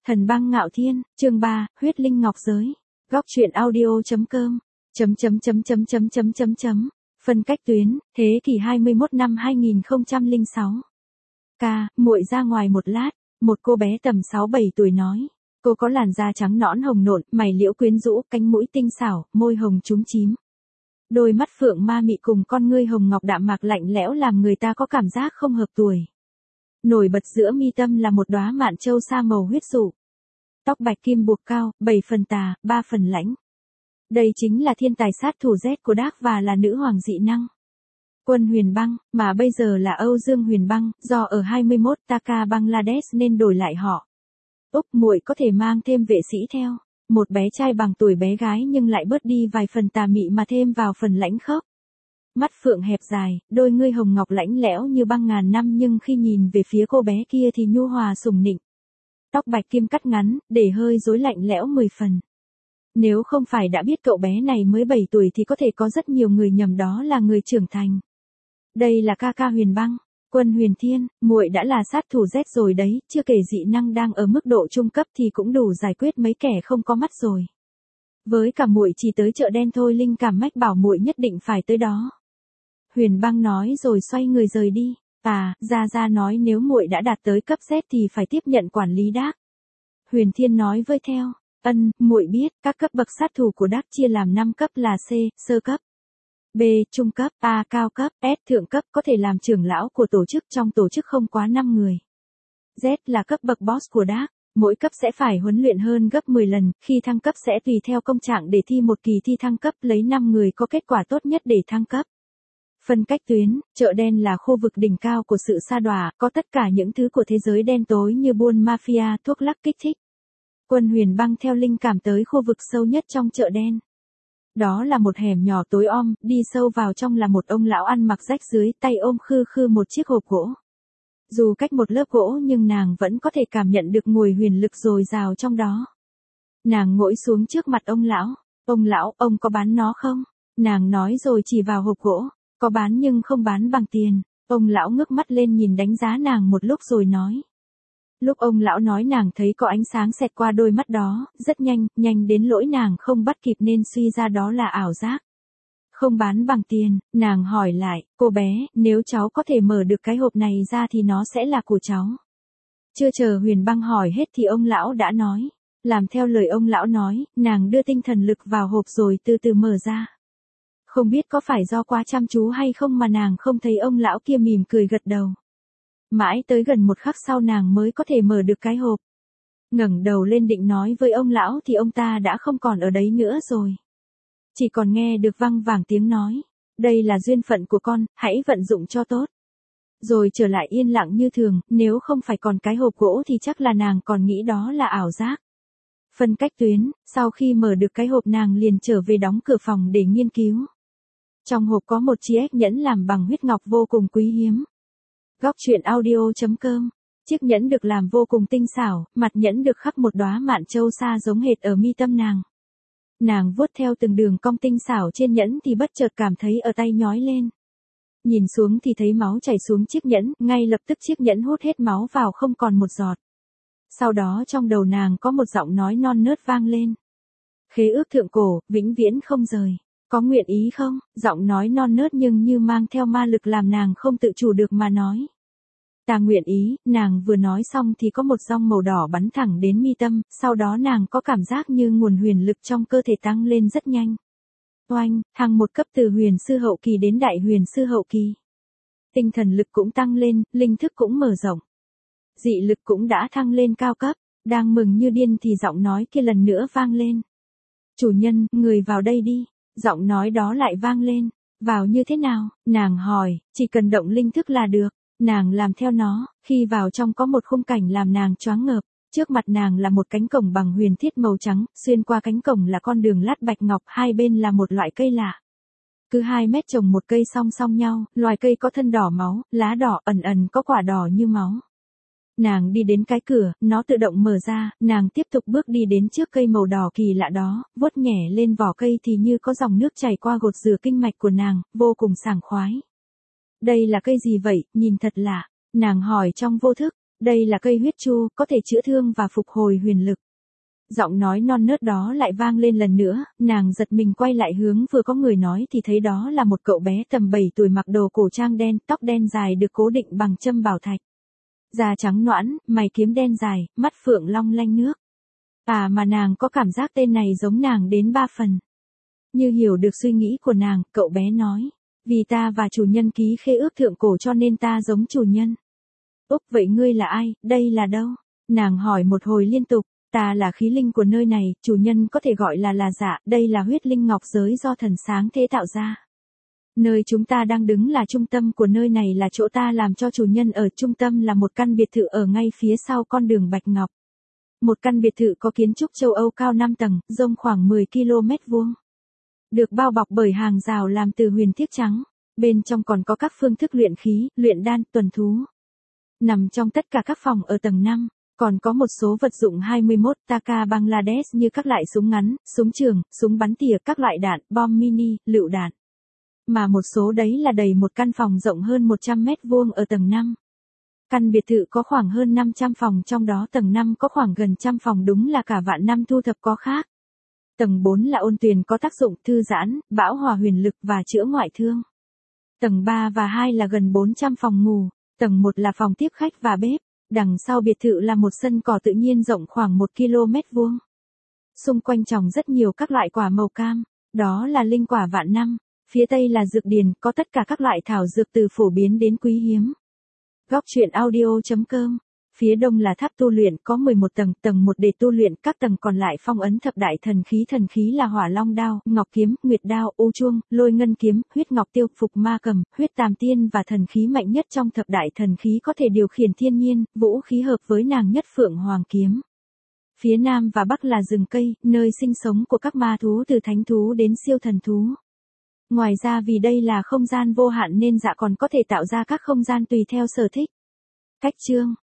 Thần băng ngạo thiên, chương 3, huyết linh ngọc giới. Góc truyện audio.com. Phân cách tuyến, thế kỷ 21 năm 2006. Muội ra ngoài một lát, một cô bé tầm 6-7 tuổi nói. Cô có làn da trắng nõn hồng nộn, mày liễu quyến rũ, cánh mũi tinh xảo, môi hồng chúm chím. Đôi mắt phượng ma mị cùng con ngươi hồng ngọc đạm mạc lạnh lẽo làm người ta có cảm giác không hợp tuổi. Nổi bật giữa mi tâm là một đóa mạn châu sa màu huyết dụ. Tóc bạch kim buộc cao, 7 phần tà, 3 phần lãnh. Đây chính là thiên tài sát thủ Z của Dark và là nữ hoàng dị năng. Quân Huyền Băng, mà bây giờ là Âu Dương Huyền Băng, do ở 21 Taka Bangladesh nên đổi lại họ. Muội có thể mang thêm vệ sĩ theo. Một bé trai bằng tuổi bé gái nhưng lại bớt đi vài phần tà mị mà thêm vào phần lãnh khốc. Mắt phượng hẹp dài, đôi ngươi hồng ngọc lãnh lẽo như băng ngàn năm nhưng khi nhìn về phía cô bé kia thì nhu hòa sủng nịnh. Tóc bạch kim cắt ngắn, để hơi rối lạnh lẽo 10 phần. Nếu không phải đã biết cậu bé này mới 7 tuổi thì có thể có rất nhiều người nhầm đó là người trưởng thành. Đây là ca Huyền Băng, Quân Huyền Thiên, muội đã là sát thủ Z rồi đấy, chưa kể dị năng đang ở mức độ trung cấp thì cũng đủ giải quyết mấy kẻ không có mắt rồi. Với cả muội chỉ tới chợ đen thôi, linh cảm mách bảo muội nhất định phải tới đó. Huyền Băng nói rồi xoay người rời đi. Ra nói nếu muội đã đạt tới cấp Z thì phải tiếp nhận quản lý Dark. Huyền Thiên nói với theo. Muội biết, các cấp bậc sát thủ của Dark chia làm 5 cấp là C, sơ cấp, B, trung cấp, A, cao cấp, S, thượng cấp, có thể làm trưởng lão của tổ chức, trong tổ chức không quá 5 người. Z là cấp bậc boss của Dark, mỗi cấp sẽ phải huấn luyện hơn gấp 10 lần, khi thăng cấp sẽ tùy theo công trạng để thi một kỳ thi thăng cấp, lấy 5 người có kết quả tốt nhất để thăng cấp. Phân cách tuyến, chợ đen là khu vực đỉnh cao của sự sa đọa, có tất cả những thứ của thế giới đen tối như buôn mafia, thuốc lắc kích thích. Quân Huyền Băng theo linh cảm tới khu vực sâu nhất trong chợ đen. Đó là một hẻm nhỏ tối om, đi sâu vào trong là một ông lão ăn mặc rách rưới, tay ôm khư một chiếc hộp gỗ. Dù cách một lớp gỗ nhưng nàng vẫn có thể cảm nhận được nguồn huyền lực dồi dào trong đó. Nàng ngồi xuống trước mặt ông lão. Ông lão, ông có bán nó không? Nàng nói rồi chỉ vào hộp gỗ. Có bán nhưng không bán bằng tiền. Ông lão ngước mắt lên nhìn đánh giá nàng một lúc rồi nói. Lúc ông lão nói nàng thấy có ánh sáng xẹt qua đôi mắt đó, rất nhanh đến lỗi nàng không bắt kịp nên suy ra đó là ảo giác. Không bán bằng tiền, nàng hỏi lại, cô bé, nếu cháu có thể mở được cái hộp này ra thì nó sẽ là của cháu. Chưa chờ Huyền Băng hỏi hết thì ông lão đã nói. Làm theo lời ông lão nói, nàng đưa tinh thần lực vào hộp rồi từ từ mở ra. Không biết có phải do quá chăm chú hay không mà nàng không thấy ông lão kia mỉm cười gật đầu. Mãi tới gần một khắc sau nàng mới có thể mở được cái hộp. Ngẩng đầu lên định nói với ông lão thì ông ta đã không còn ở đấy nữa rồi. Chỉ còn nghe được văng vẳng tiếng nói. Đây là duyên phận của con, hãy vận dụng cho tốt. Rồi trở lại yên lặng như thường, nếu không phải còn cái hộp gỗ thì chắc là nàng còn nghĩ đó là ảo giác. Phân cách tuyến, sau khi mở được cái hộp nàng liền trở về đóng cửa phòng để nghiên cứu. Trong hộp có một chiếc nhẫn làm bằng huyết ngọc vô cùng quý hiếm. Góc truyện audio.com. Chiếc nhẫn được làm vô cùng tinh xảo, mặt nhẫn được khắc một đóa mạn châu sa giống hệt ở mi tâm nàng. Nàng vuốt theo từng đường cong tinh xảo trên nhẫn thì bất chợt cảm thấy ở tay nhói lên. Nhìn xuống thì thấy máu chảy xuống chiếc nhẫn, ngay lập tức chiếc nhẫn hút hết máu vào không còn một giọt. Sau đó trong đầu nàng có một giọng nói non nớt vang lên. Khế ước thượng cổ, vĩnh viễn không rời. Có nguyện ý không? Giọng nói non nớt nhưng như mang theo ma lực làm nàng không tự chủ được mà nói. Ta nguyện ý, nàng vừa nói xong thì có một dòng màu đỏ bắn thẳng đến mi tâm, sau đó nàng có cảm giác như nguồn huyền lực trong cơ thể tăng lên rất nhanh. Oanh, thăng một cấp từ huyền sư hậu kỳ đến đại huyền sư hậu kỳ. Tinh thần lực cũng tăng lên, linh thức cũng mở rộng. Dị lực cũng đã thăng lên cao cấp, đang mừng như điên thì giọng nói kia lần nữa vang lên. Chủ nhân, người vào đây đi. Giọng nói đó lại vang lên. Vào như thế nào? Nàng hỏi, chỉ cần động linh thức là được. Nàng làm theo nó, khi vào trong có một khung cảnh làm nàng choáng ngợp. Trước mặt nàng là một cánh cổng bằng huyền thiết màu trắng, xuyên qua cánh cổng là con đường lát bạch ngọc, hai bên là một loại cây lạ. Cứ 2 mét trồng một cây song song nhau, loài cây có thân đỏ máu, lá đỏ ẩn có quả đỏ như máu. Nàng đi đến cái cửa, nó tự động mở ra, nàng tiếp tục bước đi đến trước cây màu đỏ kỳ lạ đó, vuốt nhẹ lên vỏ cây thì như có dòng nước chảy qua gột rửa kinh mạch của nàng, vô cùng sảng khoái. Đây là cây gì vậy, nhìn thật lạ, nàng hỏi trong vô thức, đây là cây huyết chu, có thể chữa thương và phục hồi huyền lực. Giọng nói non nớt đó lại vang lên lần nữa, nàng giật mình quay lại hướng vừa có người nói thì thấy đó là một cậu bé tầm 7 tuổi mặc đồ cổ trang đen, tóc đen dài được cố định bằng châm bảo thạch. Da trắng nõn, mày kiếm đen dài, mắt phượng long lanh nước. Mà nàng có cảm giác tên này giống nàng đến 3 phần. Như hiểu được suy nghĩ của nàng, cậu bé nói, vì ta và chủ nhân ký khế ước thượng cổ cho nên ta giống chủ nhân. Úc, vậy ngươi là ai, đây là đâu? Nàng hỏi một hồi liên tục. Ta là khí linh của nơi này, chủ nhân có thể gọi là dạ, đây là huyết linh ngọc giới do thần sáng thế tạo ra. Nơi chúng ta đang đứng là trung tâm của nơi này, là chỗ ta làm cho chủ nhân ở. Trung tâm là một căn biệt thự ở ngay phía sau con đường Bạch Ngọc. Một căn biệt thự có kiến trúc châu Âu cao 5 tầng, rông khoảng 10 km vuông. Được bao bọc bởi hàng rào làm từ huyền thiếc trắng. Bên trong còn có các phương thức luyện khí, luyện đan, tuần thú. Nằm trong tất cả các phòng ở tầng 5. Còn có một số vật dụng 21 taka Bangladesh như các loại súng ngắn, súng trường, súng bắn tỉa, các loại đạn, bom mini, lựu đạn. Mà một số đấy là đầy một căn phòng rộng hơn 100 mét vuông ở tầng 5. Căn biệt thự có khoảng hơn 500 phòng, trong đó tầng 5 có khoảng gần trăm phòng, đúng là cả vạn năm thu thập có khác. Tầng 4 là ôn tuyền có tác dụng thư giãn, bão hòa huyền lực và chữa ngoại thương. Tầng 3 và 2 là gần 400 phòng ngủ, tầng 1 là phòng tiếp khách và bếp. Đằng sau biệt thự là một sân cỏ tự nhiên rộng khoảng 1 km vuông. Xung quanh trồng rất nhiều các loại quả màu cam, đó là linh quả vạn năm. Phía tây là dược điền, có tất cả các loại thảo dược từ phổ biến đến quý hiếm. Góc truyện audio.com. Phía đông là tháp tu luyện, có 11 tầng, tầng 1 để tu luyện, các tầng còn lại phong ấn thập đại thần khí là hỏa long đao, ngọc kiếm, nguyệt đao, ô chuông, lôi ngân kiếm, huyết ngọc tiêu, phục ma cầm, huyết tam tiên và thần khí mạnh nhất trong thập đại thần khí có thể điều khiển thiên nhiên, vũ khí hợp với nàng nhất phượng hoàng kiếm. Phía nam và bắc là rừng cây, nơi sinh sống của các ma thú từ thánh thú đến siêu thần thú. Ngoài ra vì đây là không gian vô hạn nên dạ còn có thể tạo ra các không gian tùy theo sở thích. Cách chương